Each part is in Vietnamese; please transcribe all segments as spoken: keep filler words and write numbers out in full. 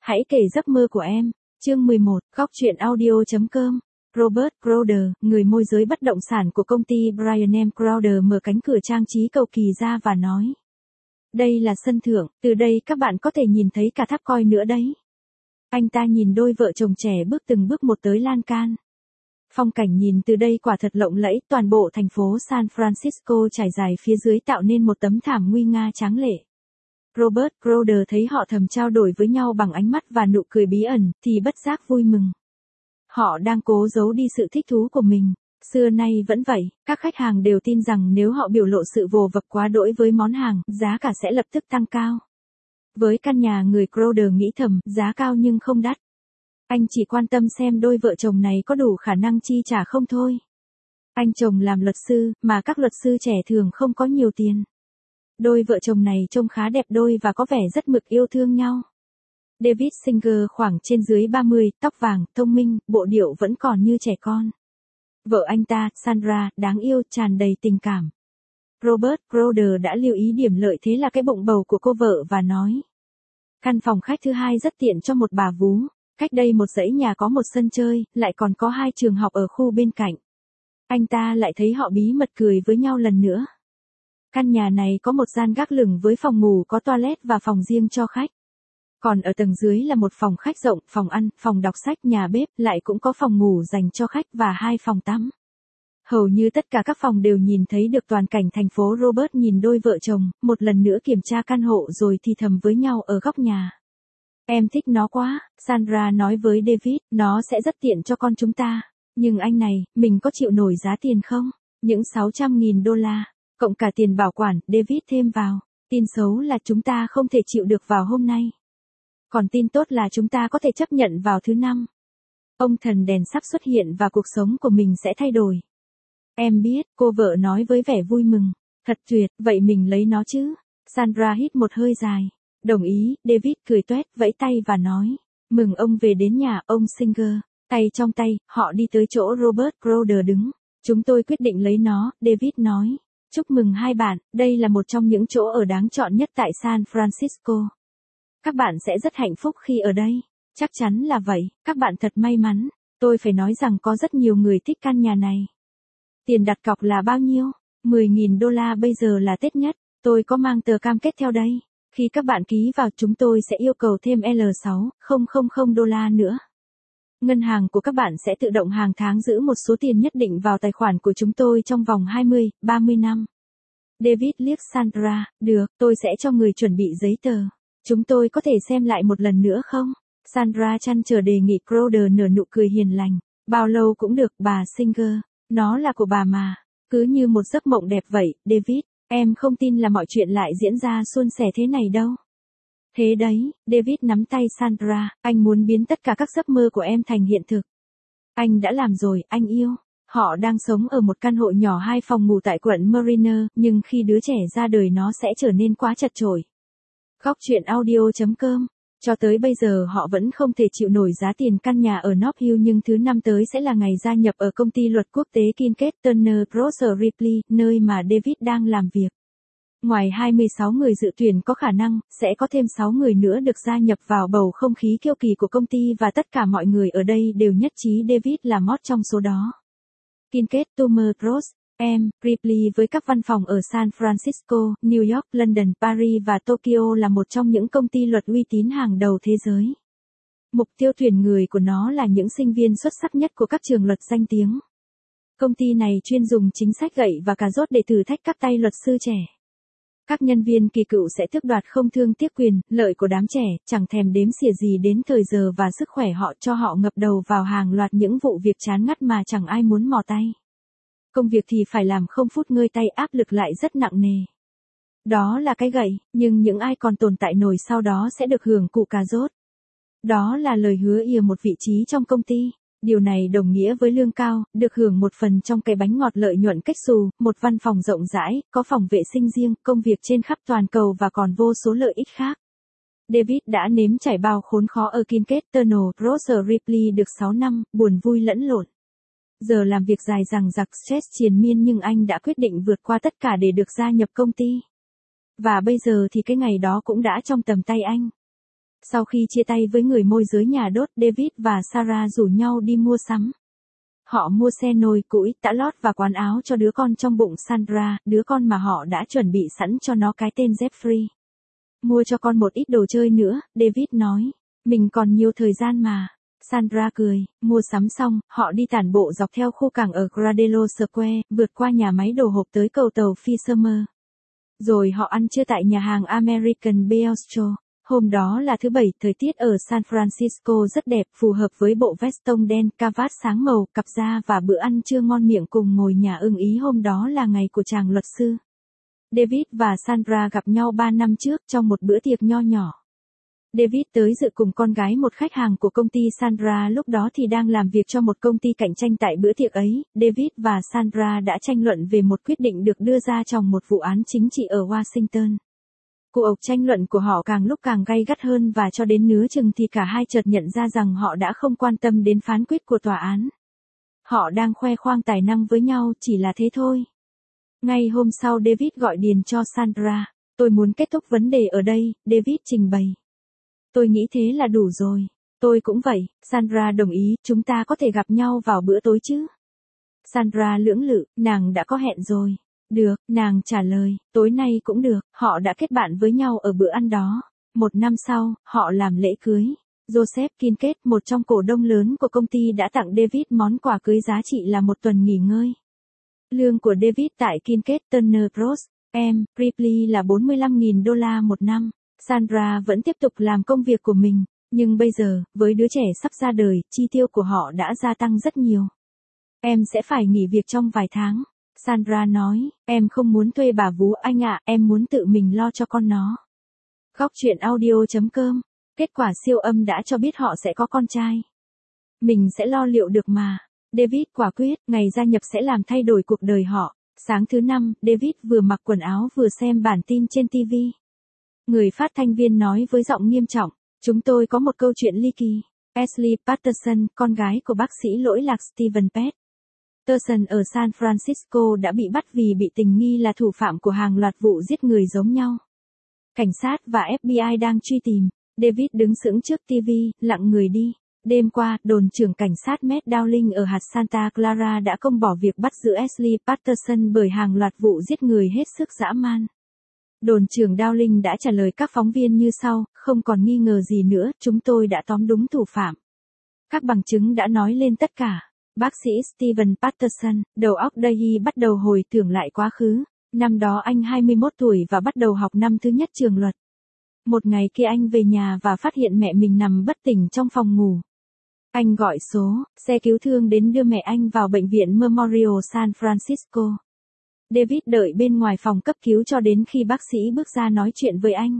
Hãy kể giấc mơ của em. Chương mười một, góc truyện audio chấm com. Robert Crowder, người môi giới bất động sản của công ty Brian M. Crowder mở cánh cửa trang trí cầu kỳ ra và nói. Đây là sân thượng, từ đây các bạn có thể nhìn thấy cả tháp coi nữa đấy. Anh ta nhìn đôi vợ chồng trẻ bước từng bước một tới lan can. Phong cảnh nhìn từ đây quả thật lộng lẫy, toàn bộ thành phố San Francisco trải dài phía dưới tạo nên một tấm thảm nguy nga tráng lệ. Robert Crowder thấy họ thầm trao đổi với nhau bằng ánh mắt và nụ cười bí ẩn, thì bất giác vui mừng. Họ đang cố giấu đi sự thích thú của mình. Xưa nay vẫn vậy, các khách hàng đều tin rằng nếu họ biểu lộ sự vồ vập quá đỗi với món hàng, giá cả sẽ lập tức tăng cao. Với căn nhà, người Crowder nghĩ thầm, giá cao nhưng không đắt. Anh chỉ quan tâm xem đôi vợ chồng này có đủ khả năng chi trả không thôi. Anh chồng làm luật sư, mà các luật sư trẻ thường không có nhiều tiền. Đôi vợ chồng này trông khá đẹp đôi và có vẻ rất mực yêu thương nhau. David Singer khoảng trên dưới ba mươi, tóc vàng, thông minh, bộ điệu vẫn còn như trẻ con. Vợ anh ta, Sandra, đáng yêu, tràn đầy tình cảm. Robert Crowder đã lưu ý điểm lợi thế là cái bụng bầu của cô vợ và nói. Căn phòng khách thứ hai rất tiện cho một bà vú. Cách đây một dãy nhà có một sân chơi, lại còn có hai trường học ở khu bên cạnh. Anh ta lại thấy họ bí mật cười với nhau lần nữa. Căn nhà này có một gian gác lửng với phòng ngủ có toilet và phòng riêng cho khách. Còn ở tầng dưới là một phòng khách rộng, phòng ăn, phòng đọc sách, nhà bếp, lại cũng có phòng ngủ dành cho khách và hai phòng tắm. Hầu như tất cả các phòng đều nhìn thấy được toàn cảnh thành phố. Robert nhìn đôi vợ chồng, một lần nữa kiểm tra căn hộ rồi thì thầm với nhau ở góc nhà. Em thích nó quá, Sandra nói với David, nó sẽ rất tiện cho con chúng ta. Nhưng anh này, mình có chịu nổi giá tiền không? Những sáu trăm nghìn đô la, cộng cả tiền bảo quản, David thêm vào. Tin xấu là chúng ta không thể chịu được vào hôm nay. Còn tin tốt là chúng ta có thể chấp nhận vào thứ năm. Ông thần đèn sắp xuất hiện và cuộc sống của mình sẽ thay đổi. Em biết, cô vợ nói với vẻ vui mừng. Thật tuyệt, vậy mình lấy nó chứ? Sandra hít một hơi dài. Đồng ý, David cười toét, vẫy tay và nói. Mừng ông về đến nhà, ông Singer. Tay trong tay, họ đi tới chỗ Robert Crowder đứng. Chúng tôi quyết định lấy nó, David nói. Chúc mừng hai bạn, đây là một trong những chỗ ở đáng chọn nhất tại San Francisco. Các bạn sẽ rất hạnh phúc khi ở đây. Chắc chắn là vậy, các bạn thật may mắn. Tôi phải nói rằng có rất nhiều người thích căn nhà này. Tiền đặt cọc là bao nhiêu? mười nghìn đô la bây giờ là Tết nhất. Tôi có mang tờ cam kết theo đây. Khi các bạn ký vào chúng tôi sẽ yêu cầu thêm L sáu nghìn đô la nữa. Ngân hàng của các bạn sẽ tự động hàng tháng giữ một số tiền nhất định vào tài khoản của chúng tôi trong vòng hai mươi, ba mươi năm. David liếc Sandra, được, tôi sẽ cho người chuẩn bị giấy tờ. Chúng tôi có thể xem lại một lần nữa không? Sandra trăn trở đề nghị. Crowder nở nụ cười hiền lành. Bao lâu cũng được, bà Singer. Nó là của bà mà. Cứ như một giấc mộng đẹp vậy, David. Em không tin là mọi chuyện lại diễn ra suôn sẻ thế này đâu. Thế đấy, David nắm tay Sandra, anh muốn biến tất cả các giấc mơ của em thành hiện thực. Anh đã làm rồi, anh yêu. Họ đang sống ở một căn hộ nhỏ hai phòng ngủ tại quận Mariner, nhưng khi đứa trẻ ra đời nó sẽ trở nên quá chật chội. Góc truyện audio chấm com. Cho tới bây giờ họ vẫn không thể chịu nổi giá tiền căn nhà ở North Hill, nhưng thứ năm tới sẽ là ngày gia nhập ở công ty luật quốc tế Kincaid Turner Crosser Ripley, nơi mà David đang làm việc. Ngoài hai mươi sáu người dự tuyển có khả năng, sẽ có thêm sáu người nữa được gia nhập vào bầu không khí kiêu kỳ của công ty và tất cả mọi người ở đây đều nhất trí David là mót trong số đó. Kincaid Turner Cross M. Ripley với các văn phòng ở San Francisco, New York, London, Paris và Tokyo là một trong những công ty luật uy tín hàng đầu thế giới. Mục tiêu tuyển người của nó là những sinh viên xuất sắc nhất của các trường luật danh tiếng. Công ty này chuyên dùng chính sách gậy và cà rốt để thử thách các tay luật sư trẻ. Các nhân viên kỳ cựu sẽ tước đoạt không thương tiếc quyền, lợi của đám trẻ, chẳng thèm đếm xỉa gì đến thời giờ và sức khỏe họ, cho họ ngập đầu vào hàng loạt những vụ việc chán ngắt mà chẳng ai muốn mò tay. Công việc thì phải làm không phút ngơi tay, áp lực lại rất nặng nề. Đó là cái gậy, nhưng những ai còn tồn tại nổi sau đó sẽ được hưởng củ cà rốt. Đó là lời hứa ỉa một vị trí trong công ty. Điều này đồng nghĩa với lương cao, được hưởng một phần trong cái bánh ngọt lợi nhuận cách xù, một văn phòng rộng rãi, có phòng vệ sinh riêng, công việc trên khắp toàn cầu và còn vô số lợi ích khác. David đã nếm trải bao khốn khó ở Kincaid Turner Crosser Ripley được sáu năm, buồn vui lẫn lộn. Giờ làm việc dài dằng dặc, stress triền miên, nhưng anh đã quyết định vượt qua tất cả để được gia nhập công ty. Và bây giờ thì cái ngày đó cũng đã trong tầm tay anh. Sau khi chia tay với người môi giới nhà đốt, David và Sarah rủ nhau đi mua sắm. Họ mua xe nồi, củi, tã lót và quần áo cho đứa con trong bụng Sandra, đứa con mà họ đã chuẩn bị sẵn cho nó cái tên Jeffrey. Mua cho con một ít đồ chơi nữa, David nói. Mình còn nhiều thời gian mà. Sandra cười. Mua sắm xong, họ đi tản bộ dọc theo khu cảng ở Gradello Square, vượt qua nhà máy đồ hộp tới cầu tàu Fishermer. Rồi họ ăn trưa tại nhà hàng American Bistro. Hôm đó là thứ bảy, thời tiết ở San Francisco rất đẹp, phù hợp với bộ vest tông đen, cravat sáng màu, cặp da và bữa ăn trưa ngon miệng cùng ngồi nhà ưng ý. Hôm đó là ngày của chàng luật sư. David và Sandra gặp nhau ba năm trước trong một bữa tiệc nho nhỏ. David tới dự cùng con gái một khách hàng của công ty. Sandra lúc đó thì đang làm việc cho một công ty cạnh tranh. Tại bữa tiệc ấy, David và Sandra đã tranh luận về một quyết định được đưa ra trong một vụ án chính trị ở Washington. Cuộc tranh luận của họ càng lúc càng gay gắt hơn và cho đến nửa chừng thì cả hai chợt nhận ra rằng họ đã không quan tâm đến phán quyết của tòa án. Họ đang khoe khoang tài năng với nhau, chỉ là thế thôi. Ngay hôm sau David gọi điện cho Sandra. Tôi muốn kết thúc vấn đề ở đây, David trình bày. Tôi nghĩ thế là đủ rồi. Tôi cũng vậy, Sandra đồng ý, chúng ta có thể gặp nhau vào bữa tối chứ? Sandra lưỡng lự, nàng đã có hẹn rồi. Được, nàng trả lời, tối nay cũng được. Họ đã kết bạn với nhau ở bữa ăn đó. Một năm sau, họ làm lễ cưới. Joseph Kincaid, một trong cổ đông lớn của công ty, đã tặng David món quà cưới giá trị là một tuần nghỉ ngơi. Lương của David tại Kincaid Turner Bros. M. Ripley là bốn mươi lăm nghìn đô la một năm. Sandra vẫn tiếp tục làm công việc của mình, nhưng bây giờ, với đứa trẻ sắp ra đời, chi tiêu của họ đã gia tăng rất nhiều. Em sẽ phải nghỉ việc trong vài tháng. Sandra nói, em không muốn thuê bà vú anh ạ, em muốn tự mình lo cho con nó. Góc truyện audio chấm com. Kết quả siêu âm đã cho biết họ sẽ có con trai. Mình sẽ lo liệu được mà. David quả quyết, ngày gia nhập sẽ làm thay đổi cuộc đời họ. Sáng thứ năm, David vừa mặc quần áo vừa xem bản tin trên ti vi. Người phát thanh viên nói với giọng nghiêm trọng, chúng tôi có một câu chuyện ly kỳ. Ashley Patterson, con gái của bác sĩ lỗi lạc Steven Patterson ở San Francisco đã bị bắt vì bị tình nghi là thủ phạm của hàng loạt vụ giết người giống nhau. Cảnh sát và ép bê i đang truy tìm. David đứng sững trước ti vi, lặng người đi. Đêm qua, đồn trưởng cảnh sát Matt Dowling ở hạt Santa Clara đã công bỏ việc bắt giữ Ashley Patterson bởi hàng loạt vụ giết người hết sức dã man. Đồn trưởng Dowling đã trả lời các phóng viên như sau, không còn nghi ngờ gì nữa, chúng tôi đã tóm đúng thủ phạm. Các bằng chứng đã nói lên tất cả. Bác sĩ Steven Patterson, đầu óc Dahi bắt đầu hồi tưởng lại quá khứ. Năm đó anh hai mươi mốt tuổi và bắt đầu học năm thứ nhất trường luật. Một ngày kia anh về nhà và phát hiện mẹ mình nằm bất tỉnh trong phòng ngủ. Anh gọi số, xe cứu thương đến đưa mẹ anh vào bệnh viện Memorial San Francisco. David đợi bên ngoài phòng cấp cứu cho đến khi bác sĩ bước ra nói chuyện với anh.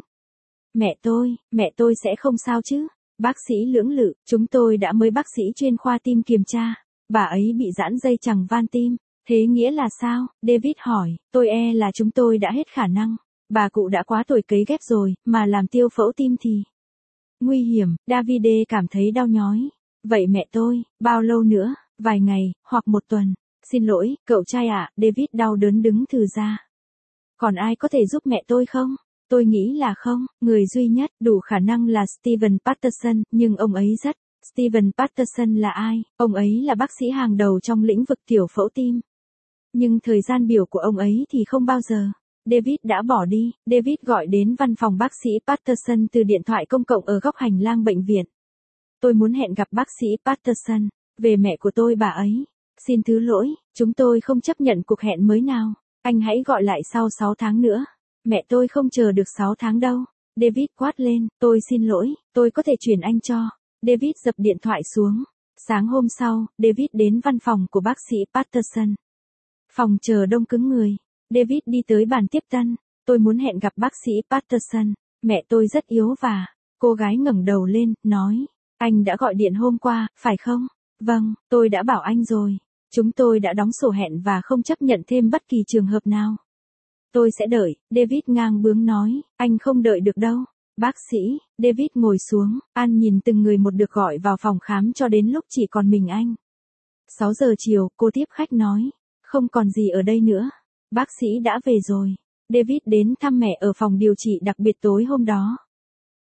Mẹ tôi, mẹ tôi sẽ không sao chứ? Bác sĩ lưỡng lự, chúng tôi đã mời bác sĩ chuyên khoa tim kiểm tra. Bà ấy bị giãn dây chằng van tim. Thế nghĩa là sao? David hỏi, tôi e là chúng tôi đã hết khả năng. Bà cụ đã quá tuổi cấy ghép rồi, mà làm tiêu phẫu tim thì nguy hiểm. Davide cảm thấy đau nhói. Vậy mẹ tôi, bao lâu nữa? Vài ngày, hoặc một tuần. Xin lỗi, cậu trai ạ, David đau đớn đứng thừ ra. Còn ai có thể giúp mẹ tôi không? Tôi nghĩ là không, người duy nhất đủ khả năng là Steven Patterson, nhưng ông ấy rất. Steven Patterson là ai? Ông ấy là bác sĩ hàng đầu trong lĩnh vực tiểu phẫu tim. Nhưng thời gian biểu của ông ấy thì không bao giờ. David đã bỏ đi. David gọi đến văn phòng bác sĩ Patterson từ điện thoại công cộng ở góc hành lang bệnh viện. Tôi muốn hẹn gặp bác sĩ Patterson. Về mẹ của tôi bà ấy. Xin thứ lỗi, chúng tôi không chấp nhận cuộc hẹn mới nào. Anh hãy gọi lại sau sáu tháng nữa. Mẹ tôi không chờ được sáu tháng đâu. David quát lên, tôi xin lỗi, tôi có thể chuyển anh cho. David dập điện thoại xuống. Sáng hôm sau, David đến văn phòng của bác sĩ Patterson. Phòng chờ đông cứng người. David đi tới bàn tiếp tân. Tôi muốn hẹn gặp bác sĩ Patterson. Mẹ tôi rất yếu và... Cô gái ngẩng đầu lên, nói. Anh đã gọi điện hôm qua, phải không? Vâng, tôi đã bảo anh rồi. Chúng tôi đã đóng sổ hẹn và không chấp nhận thêm bất kỳ trường hợp nào. Tôi sẽ đợi, David ngang bướng nói. Anh không đợi được đâu. Bác sĩ, David ngồi xuống, An nhìn từng người một được gọi vào phòng khám cho đến lúc chỉ còn mình anh. sáu giờ chiều, cô tiếp khách nói. Không còn gì ở đây nữa. Bác sĩ đã về rồi. David đến thăm mẹ ở phòng điều trị đặc biệt tối hôm đó.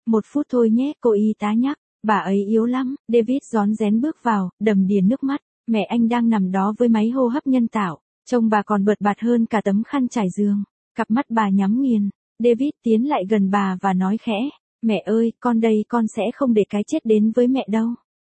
Một phút thôi nhé, cô y tá nhắc, bà ấy yếu lắm. David rón rén bước vào, đầm đìa nước mắt, mẹ anh đang nằm đó với máy hô hấp nhân tạo, trông bà còn bợt bạt hơn cả tấm khăn trải giường, cặp mắt bà nhắm nghiền. David tiến lại gần bà và nói khẽ, mẹ ơi, con đây, con sẽ không để cái chết đến với mẹ đâu.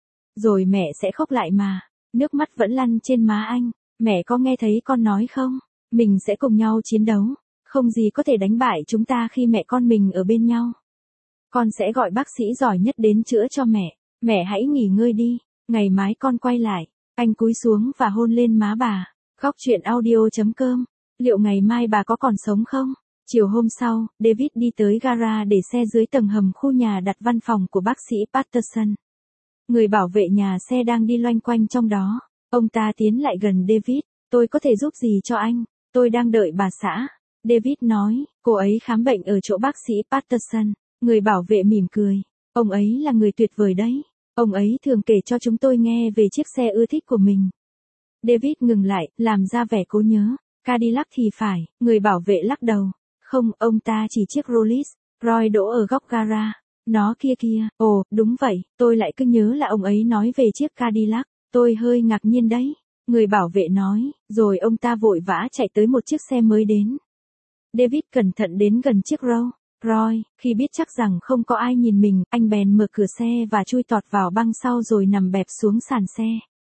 Rồi mẹ sẽ khóc lại mà. Nước mắt vẫn lăn trên má anh. Mẹ có nghe thấy con nói không? Mình sẽ cùng nhau chiến đấu. Không gì có thể đánh bại chúng ta khi mẹ con mình ở bên nhau. Con sẽ gọi bác sĩ giỏi nhất đến chữa cho mẹ. Mẹ hãy nghỉ ngơi đi. Ngày mai con quay lại. Anh cúi xuống và hôn lên má bà. Góc truyện audio.com. Liệu ngày mai bà có còn sống không? Chiều hôm sau, David đi tới gara để xe dưới tầng hầm khu nhà đặt văn phòng của bác sĩ Patterson. Người bảo vệ nhà xe đang đi loanh quanh trong đó. Ông ta tiến lại gần David. Tôi có thể giúp gì cho anh? Tôi đang đợi bà xã. David nói, cô ấy khám bệnh ở chỗ bác sĩ Patterson. Người bảo vệ mỉm cười. Ông ấy là người tuyệt vời đấy. Ông ấy thường kể cho chúng tôi nghe về chiếc xe ưa thích của mình. David ngừng lại, làm ra vẻ cố nhớ. Cadillac thì phải, người bảo vệ lắc đầu. Không, ông ta chỉ chiếc Rolls Royce đỗ ở góc gara. Nó kia kia, ồ, đúng vậy, tôi lại cứ nhớ là ông ấy nói về chiếc Cadillac. Tôi hơi ngạc nhiên đấy. Người bảo vệ nói, rồi ông ta vội vã chạy tới một chiếc xe mới đến. David cẩn thận đến gần chiếc Rolls Royce, khi biết chắc rằng không có ai nhìn mình, anh bèn mở cửa xe và chui tọt vào băng sau rồi nằm bẹp xuống sàn xe.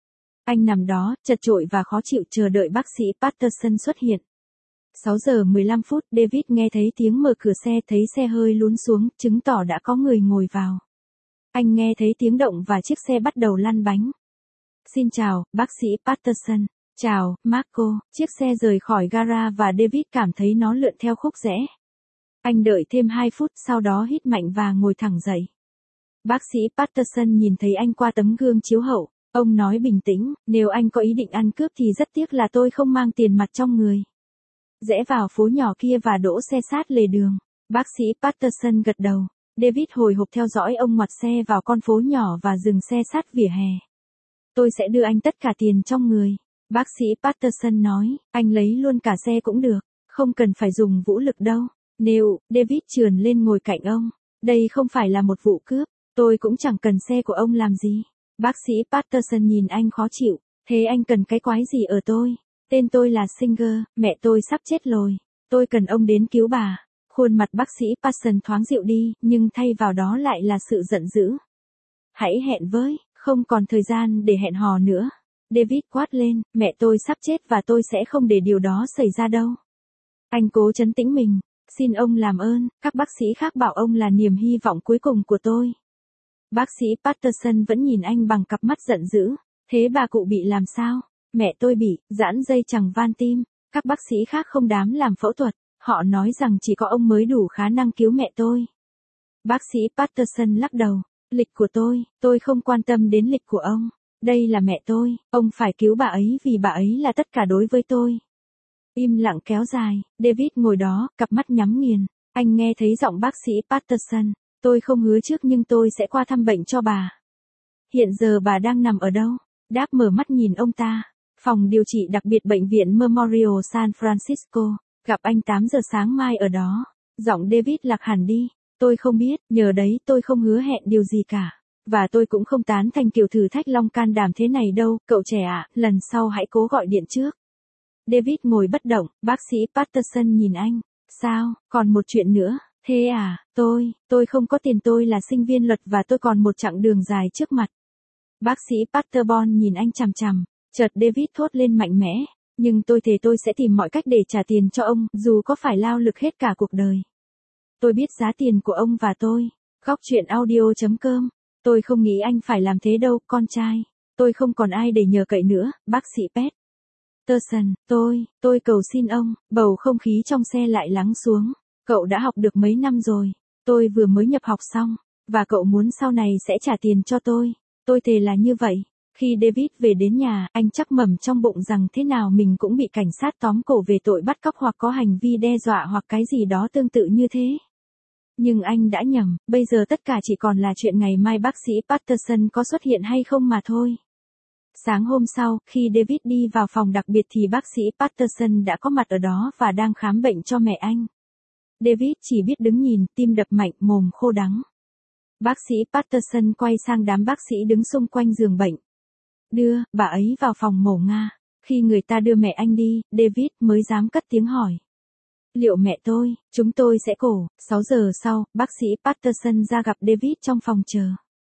Anh nằm đó, chật chội và khó chịu chờ đợi bác sĩ Patterson xuất hiện. sáu giờ mười lăm phút, David nghe thấy tiếng mở cửa xe, thấy xe hơi lún xuống, chứng tỏ đã có người ngồi vào. Anh nghe thấy tiếng động và chiếc xe bắt đầu lăn bánh. Xin chào, bác sĩ Patterson. Chào, Marco. Chiếc xe rời khỏi gara và David cảm thấy nó lượn theo khúc rẽ. Anh đợi thêm hai phút, sau đó hít mạnh và ngồi thẳng dậy. Bác sĩ Patterson nhìn thấy anh qua tấm gương chiếu hậu. Ông nói bình tĩnh, nếu anh có ý định ăn cướp thì rất tiếc là tôi không mang tiền mặt trong người. Rẽ vào phố nhỏ kia và đỗ xe sát lề đường. Bác sĩ Patterson gật đầu. David hồi hộp theo dõi ông ngoặt xe vào con phố nhỏ và dừng xe sát vỉa hè. Tôi sẽ đưa anh tất cả tiền trong người. Bác sĩ Patterson nói, anh lấy luôn cả xe cũng được, không cần phải dùng vũ lực đâu. Nếu, David trườn lên ngồi cạnh ông. Đây không phải là một vụ cướp, tôi cũng chẳng cần xe của ông làm gì. Bác sĩ Patterson nhìn anh khó chịu, thế anh cần cái quái gì ở tôi? Tên tôi là Singer, mẹ tôi sắp chết rồi. Tôi cần ông đến cứu bà. Khuôn mặt bác sĩ Patterson thoáng dịu đi, nhưng thay vào đó lại là sự giận dữ. Hãy hẹn với, không còn thời gian để hẹn hò nữa. David quát lên, mẹ tôi sắp chết và tôi sẽ không để điều đó xảy ra đâu. Anh cố trấn tĩnh mình. Xin ông làm ơn, các bác sĩ khác bảo ông là niềm hy vọng cuối cùng của tôi. Bác sĩ Patterson vẫn nhìn anh bằng cặp mắt giận dữ. Thế bà cụ bị làm sao? Mẹ tôi bị giãn dây chằng van tim. Các bác sĩ khác không dám làm phẫu thuật. Họ nói rằng chỉ có ông mới đủ khả năng cứu mẹ tôi. Bác sĩ Patterson lắc đầu. Lịch của tôi, tôi không quan tâm đến lịch của ông. Đây là mẹ tôi, ông phải cứu bà ấy vì bà ấy là tất cả đối với tôi. Im lặng kéo dài, David ngồi đó, cặp mắt nhắm nghiền. Anh nghe thấy giọng bác sĩ Patterson. Tôi không hứa trước nhưng tôi sẽ qua thăm bệnh cho bà. Hiện giờ bà đang nằm ở đâu? Đáp mở mắt nhìn ông ta. Phòng điều trị đặc biệt bệnh viện Memorial San Francisco. Gặp anh tám giờ sáng mai ở đó. Giọng David lạc hẳn đi. Tôi không biết, nhờ đấy tôi không hứa hẹn điều gì cả. Và tôi cũng không tán thành kiểu thử thách long can đảm thế này đâu, cậu trẻ ạ, lần sau hãy cố gọi điện trước. David ngồi bất động, bác sĩ Patterson nhìn anh. Sao, còn một chuyện nữa, thế à, tôi, tôi không có tiền, tôi là sinh viên luật và tôi còn một chặng đường dài trước mặt. Bác sĩ Patterson nhìn anh chằm chằm, chợt David thốt lên mạnh mẽ, nhưng tôi thề tôi sẽ tìm mọi cách để trả tiền cho ông, dù có phải lao lực hết cả cuộc đời. Tôi biết giá tiền của ông và tôi. Góc truyện audio.com. Tôi không nghĩ anh phải làm thế đâu, con trai. Tôi không còn ai để nhờ cậy nữa, bác sĩ Patterson. Tôi, tôi cầu xin ông. Bầu không khí trong xe lại lắng xuống. Cậu đã học được mấy năm rồi. Tôi vừa mới nhập học xong. Và cậu muốn sau này sẽ trả tiền cho tôi. Tôi thề là như vậy. Khi David về đến nhà, anh chắc mẩm trong bụng rằng thế nào mình cũng bị cảnh sát tóm cổ về tội bắt cóc hoặc có hành vi đe dọa hoặc cái gì đó tương tự như thế. Nhưng anh đã nhầm, bây giờ tất cả chỉ còn là chuyện ngày mai bác sĩ Patterson có xuất hiện hay không mà thôi. Sáng hôm sau, khi David đi vào phòng đặc biệt thì bác sĩ Patterson đã có mặt ở đó và đang khám bệnh cho mẹ anh. David chỉ biết đứng nhìn, tim đập mạnh, mồm khô đắng. Bác sĩ Patterson quay sang đám bác sĩ đứng xung quanh giường bệnh. Đưa bà ấy vào phòng mổ Nga. Khi người ta đưa mẹ anh đi, David mới dám cất tiếng hỏi. Liệu mẹ tôi, chúng tôi sẽ cổ. Sáu giờ sau, bác sĩ Patterson ra gặp David trong phòng chờ.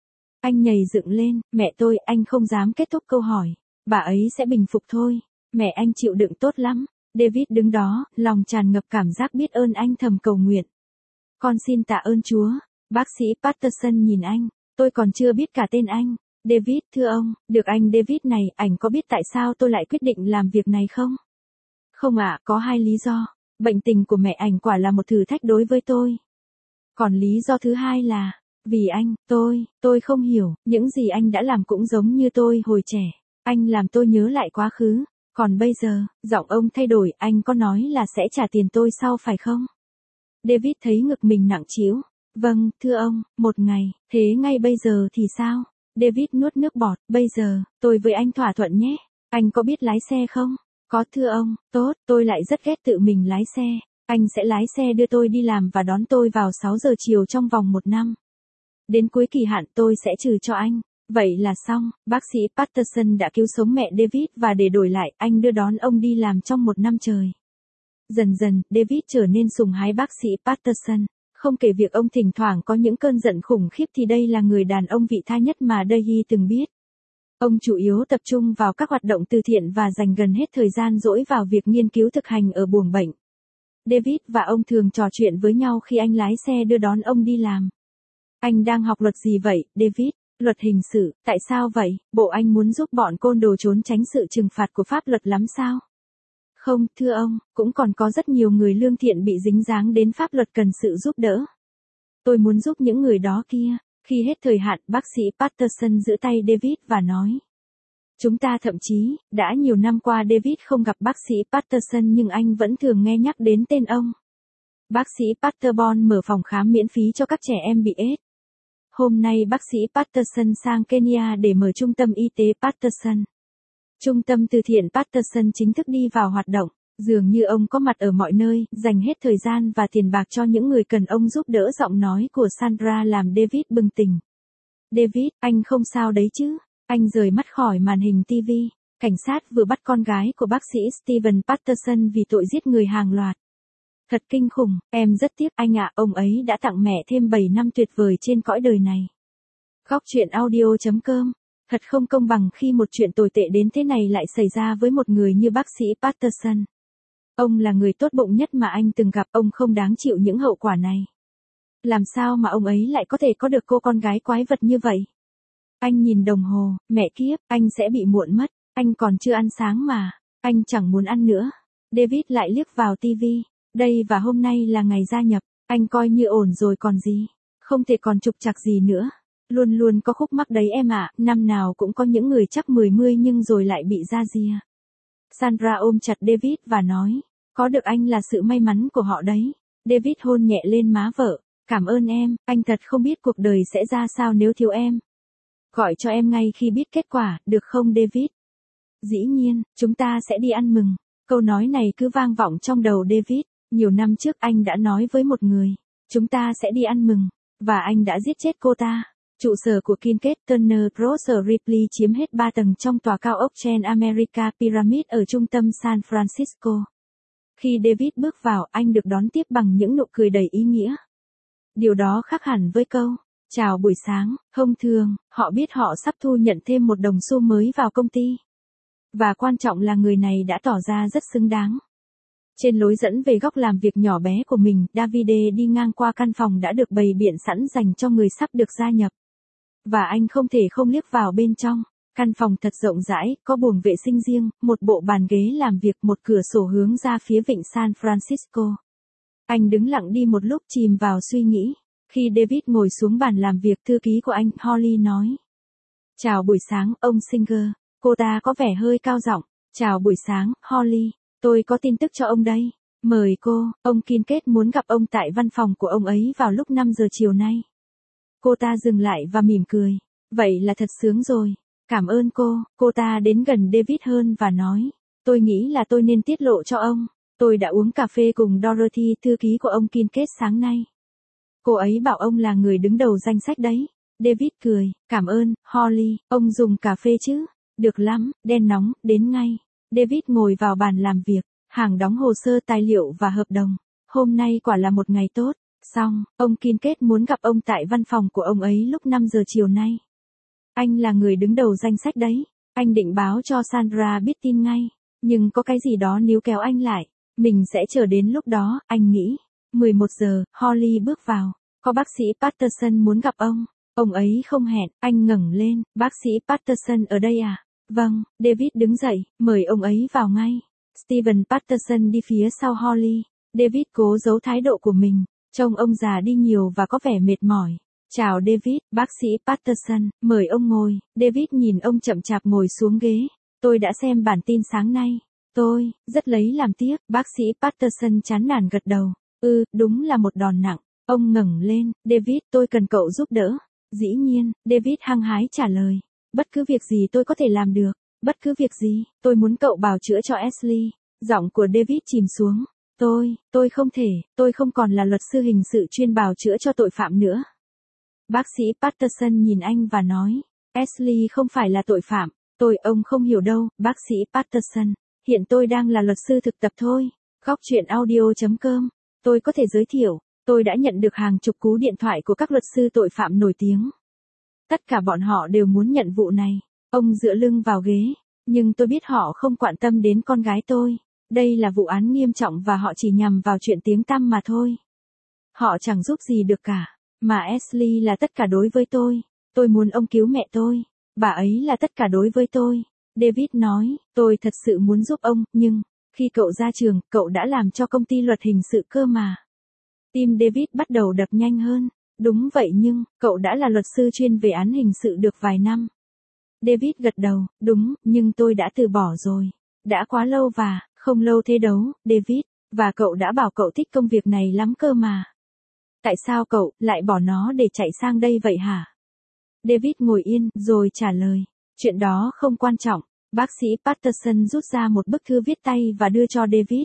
Anh nhảy dựng lên, mẹ tôi, anh không dám kết thúc câu hỏi. Bà ấy sẽ bình phục thôi. Mẹ anh chịu đựng tốt lắm. David đứng đó, lòng tràn ngập cảm giác biết ơn, anh thầm cầu nguyện. Con xin tạ ơn Chúa. Bác sĩ Patterson nhìn anh. Tôi còn chưa biết cả tên anh. David, thưa ông, được anh David này, ảnh có biết tại sao tôi lại quyết định làm việc này không? Không ạ, có hai lý do. Bệnh tình của mẹ ảnh quả là một thử thách đối với tôi. Còn lý do thứ hai là, vì anh, tôi, tôi không hiểu, những gì anh đã làm cũng giống như tôi hồi trẻ. Anh làm tôi nhớ lại quá khứ. Còn bây giờ, giọng ông thay đổi, anh có nói là sẽ trả tiền tôi sau phải không? David thấy ngực mình nặng trĩu. Vâng, thưa ông, một ngày, thế ngay bây giờ thì sao? David nuốt nước bọt, bây giờ, tôi với anh thỏa thuận nhé. Anh có biết lái xe không? Có thưa ông, tốt, tôi lại rất ghét tự mình lái xe. Anh sẽ lái xe đưa tôi đi làm và đón tôi vào sáu giờ chiều trong vòng một năm. Đến cuối kỳ hạn tôi sẽ trừ cho anh. Vậy là xong, bác sĩ Patterson đã cứu sống mẹ David và để đổi lại, anh đưa đón ông đi làm trong một năm trời. Dần dần, David trở nên sùng hái bác sĩ Patterson. Không kể việc ông thỉnh thoảng có những cơn giận khủng khiếp thì đây là người đàn ông vị tha nhất mà Dahy từng biết. Ông chủ yếu tập trung vào các hoạt động từ thiện và dành gần hết thời gian rỗi vào việc nghiên cứu thực hành ở buồng bệnh. David và ông thường trò chuyện với nhau khi anh lái xe đưa đón ông đi làm. Anh đang học luật gì vậy, David? Luật hình sự, tại sao vậy? Bộ anh muốn giúp bọn côn đồ trốn tránh sự trừng phạt của pháp luật lắm sao? Không, thưa ông, cũng còn có rất nhiều người lương thiện bị dính dáng đến pháp luật cần sự giúp đỡ. Tôi muốn giúp những người đó kia. Khi hết thời hạn, bác sĩ Patterson giữ tay David và nói. Chúng ta thậm chí, đã nhiều năm qua David không gặp bác sĩ Patterson nhưng anh vẫn thường nghe nhắc đến tên ông. Bác sĩ Patterson mở phòng khám miễn phí cho các trẻ em bị AIDS. Hôm nay bác sĩ Patterson sang Kenya để mở trung tâm y tế Patterson. Trung tâm từ thiện Patterson chính thức đi vào hoạt động. Dường như ông có mặt ở mọi nơi, dành hết thời gian và tiền bạc cho những người cần ông giúp đỡ. Giọng nói của Sandra làm David bừng tỉnh. David, anh không sao đấy chứ? Anh rời mắt khỏi màn hình ti vi. Cảnh sát vừa bắt con gái của bác sĩ Steven Patterson vì tội giết người hàng loạt. Thật kinh khủng, em rất tiếc anh ạ, ông ấy đã tặng mẹ thêm bảy năm tuyệt vời trên cõi đời này. Góc truyện audio chấm com. Thật không công bằng khi một chuyện tồi tệ đến thế này lại xảy ra với một người như bác sĩ Patterson. Ông là người tốt bụng nhất mà anh từng gặp, ông không đáng chịu những hậu quả này. Làm sao mà ông ấy lại có thể có được cô con gái quái vật như vậy? Anh nhìn đồng hồ, mẹ kiếp, anh sẽ bị muộn mất, anh còn chưa ăn sáng mà, anh chẳng muốn ăn nữa. David lại liếc vào ti vi, đây và hôm nay là ngày gia nhập, anh coi như ổn rồi còn gì, không thể còn trục trặc gì nữa. Luôn luôn có khúc mắc đấy em ạ, năm nào cũng có những người chắc mười mươi nhưng rồi lại bị ra ria. Sandra ôm chặt David và nói, có được anh là sự may mắn của họ đấy. David hôn nhẹ lên má vợ, cảm ơn em, anh thật không biết cuộc đời sẽ ra sao nếu thiếu em. Gọi cho em ngay khi biết kết quả, được không David? Dĩ nhiên, chúng ta sẽ đi ăn mừng. Câu nói này cứ vang vọng trong đầu David. Nhiều năm trước anh đã nói với một người, chúng ta sẽ đi ăn mừng, và anh đã giết chết cô ta. Trụ sở của Kincaid Turner Grocer Ripley chiếm hết ba tầng trong tòa cao ốc Grand America Pyramid ở trung tâm San Francisco. Khi David bước vào, anh được đón tiếp bằng những nụ cười đầy ý nghĩa. Điều đó khác hẳn với câu, chào buổi sáng, thông thường, họ biết họ sắp thu nhận thêm một đồng xu mới vào công ty. Và quan trọng là người này đã tỏ ra rất xứng đáng. Trên lối dẫn về góc làm việc nhỏ bé của mình, Davide đi ngang qua căn phòng đã được bày biện sẵn dành cho người sắp được gia nhập. Và anh không thể không liếc vào bên trong. Căn phòng thật rộng rãi, có buồng vệ sinh riêng, một bộ bàn ghế làm việc, một cửa sổ hướng ra phía vịnh San Francisco. Anh đứng lặng đi một lúc chìm vào suy nghĩ. Khi David ngồi xuống bàn làm việc, thư ký của anh, Holly nói. Chào buổi sáng, ông Singer. Cô ta có vẻ hơi cao giọng. Chào buổi sáng, Holly. Tôi có tin tức cho ông đây. Mời cô, ông Kincaid muốn gặp ông tại văn phòng của ông ấy vào lúc năm giờ chiều nay. Cô ta dừng lại và mỉm cười. Vậy là thật sướng rồi. Cảm ơn cô. Cô ta đến gần David hơn và nói. Tôi nghĩ là tôi nên tiết lộ cho ông. Tôi đã uống cà phê cùng Dorothy, thư ký của ông Kincaid sáng nay. Cô ấy bảo ông là người đứng đầu danh sách đấy. David cười, cảm ơn, Holly, ông dùng cà phê chứ? Được lắm, đen nóng, đến ngay. David ngồi vào bàn làm việc, hàng đóng hồ sơ tài liệu và hợp đồng. Hôm nay quả là một ngày tốt. Xong, ông Kincaid muốn gặp ông tại văn phòng của ông ấy lúc năm giờ chiều nay. Anh là người đứng đầu danh sách đấy. Anh định báo cho Sandra biết tin ngay. Nhưng có cái gì đó níu kéo anh lại. Mình sẽ chờ đến lúc đó, anh nghĩ. mười một giờ, Holly bước vào. Có bác sĩ Patterson muốn gặp ông. Ông ấy không hẹn, anh ngẩng lên. Bác sĩ Patterson ở đây à? Vâng, David đứng dậy, mời ông ấy vào ngay. Steven Patterson đi phía sau Holly. David cố giấu thái độ của mình. Trông ông già đi nhiều và có vẻ mệt mỏi. Chào David, bác sĩ Patterson, mời ông ngồi. David nhìn ông chậm chạp ngồi xuống ghế. Tôi đã xem bản tin sáng nay. Tôi, rất lấy làm tiếc, bác sĩ Patterson chán nản gật đầu. Ừ, đúng là một đòn nặng. Ông ngẩng lên, David, tôi cần cậu giúp đỡ. Dĩ nhiên, David hăng hái trả lời. Bất cứ việc gì tôi có thể làm được. Bất cứ việc gì, tôi muốn cậu bào chữa cho Ashley. Giọng của David chìm xuống. Tôi, tôi không thể, tôi không còn là luật sư hình sự chuyên bào chữa cho tội phạm nữa. Bác sĩ Patterson nhìn anh và nói, Ashley không phải là tội phạm. Tôi, ông không hiểu đâu, bác sĩ Patterson. Hiện tôi đang là luật sư thực tập thôi. Góc chuyện audio chấm com. Tôi có thể giới thiệu, tôi đã nhận được hàng chục cú điện thoại của các luật sư tội phạm nổi tiếng. Tất cả bọn họ đều muốn nhận vụ này. Ông dựa lưng vào ghế, nhưng tôi biết họ không quan tâm đến con gái tôi. Đây là vụ án nghiêm trọng và họ chỉ nhằm vào chuyện tiếng tăm mà thôi. Họ chẳng giúp gì được cả, mà Ashley là tất cả đối với tôi. Tôi muốn ông cứu mẹ tôi. Bà ấy là tất cả đối với tôi. David nói, tôi thật sự muốn giúp ông, nhưng, khi cậu ra trường, cậu đã làm cho công ty luật hình sự cơ mà. Tim David bắt đầu đập nhanh hơn. Đúng vậy nhưng, cậu đã là luật sư chuyên về án hình sự được vài năm. David gật đầu, đúng, nhưng tôi đã từ bỏ rồi. Đã quá lâu và, không lâu thế đâu, David, và cậu đã bảo cậu thích công việc này lắm cơ mà. Tại sao cậu lại bỏ nó để chạy sang đây vậy hả? David ngồi yên, rồi trả lời, chuyện đó không quan trọng. Bác sĩ Patterson rút ra một bức thư viết tay và đưa cho David.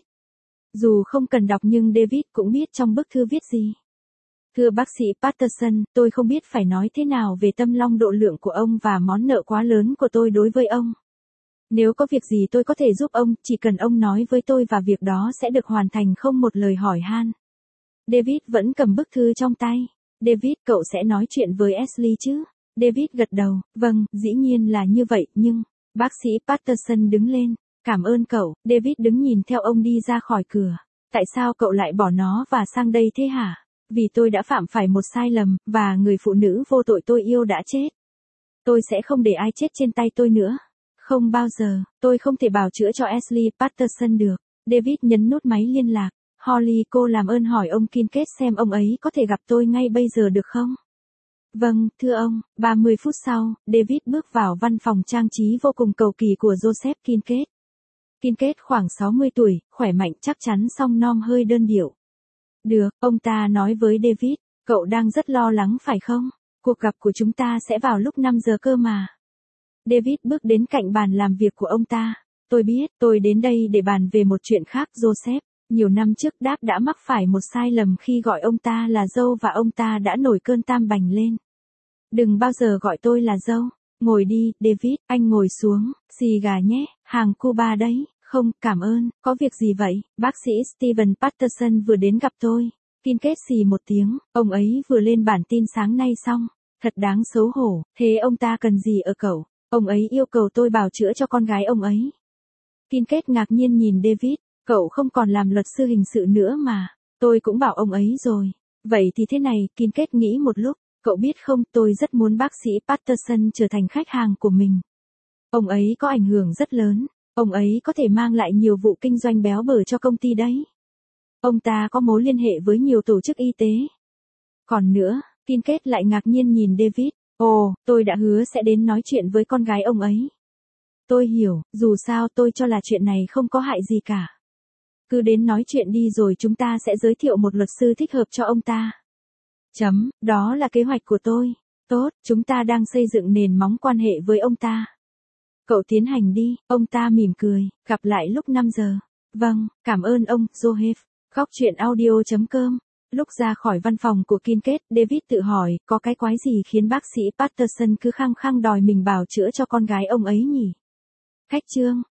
Dù không cần đọc nhưng David cũng biết trong bức thư viết gì. Thưa bác sĩ Patterson, tôi không biết phải nói thế nào về tâm long độ lượng của ông và món nợ quá lớn của tôi đối với ông. Nếu có việc gì tôi có thể giúp ông, chỉ cần ông nói với tôi và việc đó sẽ được hoàn thành không một lời hỏi han. David vẫn cầm bức thư trong tay. David, cậu sẽ nói chuyện với Ashley chứ? David gật đầu, vâng, dĩ nhiên là như vậy, nhưng... Bác sĩ Patterson đứng lên. Cảm ơn cậu. David đứng nhìn theo ông đi ra khỏi cửa. Tại sao cậu lại bỏ nó và sang đây thế hả? Vì tôi đã phạm phải một sai lầm, và người phụ nữ vô tội tôi yêu đã chết. Tôi sẽ không để ai chết trên tay tôi nữa. Không bao giờ, tôi không thể bào chữa cho Ashley Patterson được. David nhấn nút máy liên lạc. Holly, cô làm ơn hỏi ông Kincaid xem ông ấy có thể gặp tôi ngay bây giờ được không? Vâng, thưa ông. ba mươi phút sau, David bước vào văn phòng trang trí vô cùng cầu kỳ của Joseph Kincaid. Kincaid khoảng sáu mươi tuổi, khỏe mạnh chắc chắn song nom hơi đơn điệu. Được, ông ta nói với David, cậu đang rất lo lắng phải không? Cuộc gặp của chúng ta sẽ vào lúc năm giờ cơ mà. David bước đến cạnh bàn làm việc của ông ta. Tôi biết, tôi đến đây để bàn về một chuyện khác. Joseph, nhiều năm trước Đáp đã mắc phải một sai lầm khi gọi ông ta là dâu và ông ta đã nổi cơn tam bành lên. Đừng bao giờ gọi tôi là dâu. Ngồi đi, David, anh ngồi xuống, xì gà nhé, hàng Cuba đấy. Không, cảm ơn, có việc gì vậy? Bác sĩ Steven Patterson vừa đến gặp tôi. Kincaid xì một tiếng, ông ấy vừa lên bản tin sáng nay xong. Thật đáng xấu hổ, thế ông ta cần gì ở cậu? Ông ấy yêu cầu tôi bào chữa cho con gái ông ấy. Kincaid ngạc nhiên nhìn David, cậu không còn làm luật sư hình sự nữa mà. Tôi cũng bảo ông ấy rồi. Vậy thì thế này, Kincaid nghĩ một lúc, cậu biết không, tôi rất muốn bác sĩ Patterson trở thành khách hàng của mình. Ông ấy có ảnh hưởng rất lớn. Ông ấy có thể mang lại nhiều vụ kinh doanh béo bở cho công ty đấy. Ông ta có mối liên hệ với nhiều tổ chức y tế. Còn nữa, Kincaid lại ngạc nhiên nhìn David. Ồ, tôi đã hứa sẽ đến nói chuyện với con gái ông ấy. Tôi hiểu, dù sao tôi cho là chuyện này không có hại gì cả. Cứ đến nói chuyện đi rồi chúng ta sẽ giới thiệu một luật sư thích hợp cho ông ta. Chấm, đó là kế hoạch của tôi. Tốt, chúng ta đang xây dựng nền móng quan hệ với ông ta. Cậu tiến hành đi, ông ta mỉm cười, gặp lại lúc năm giờ. Vâng, cảm ơn ông, Joseph. Góc chuyện audio chấm com Lúc ra khỏi văn phòng của Kincaid, David tự hỏi, có cái quái gì khiến bác sĩ Patterson cứ khăng khăng đòi mình bào chữa cho con gái ông ấy nhỉ? Khách trương.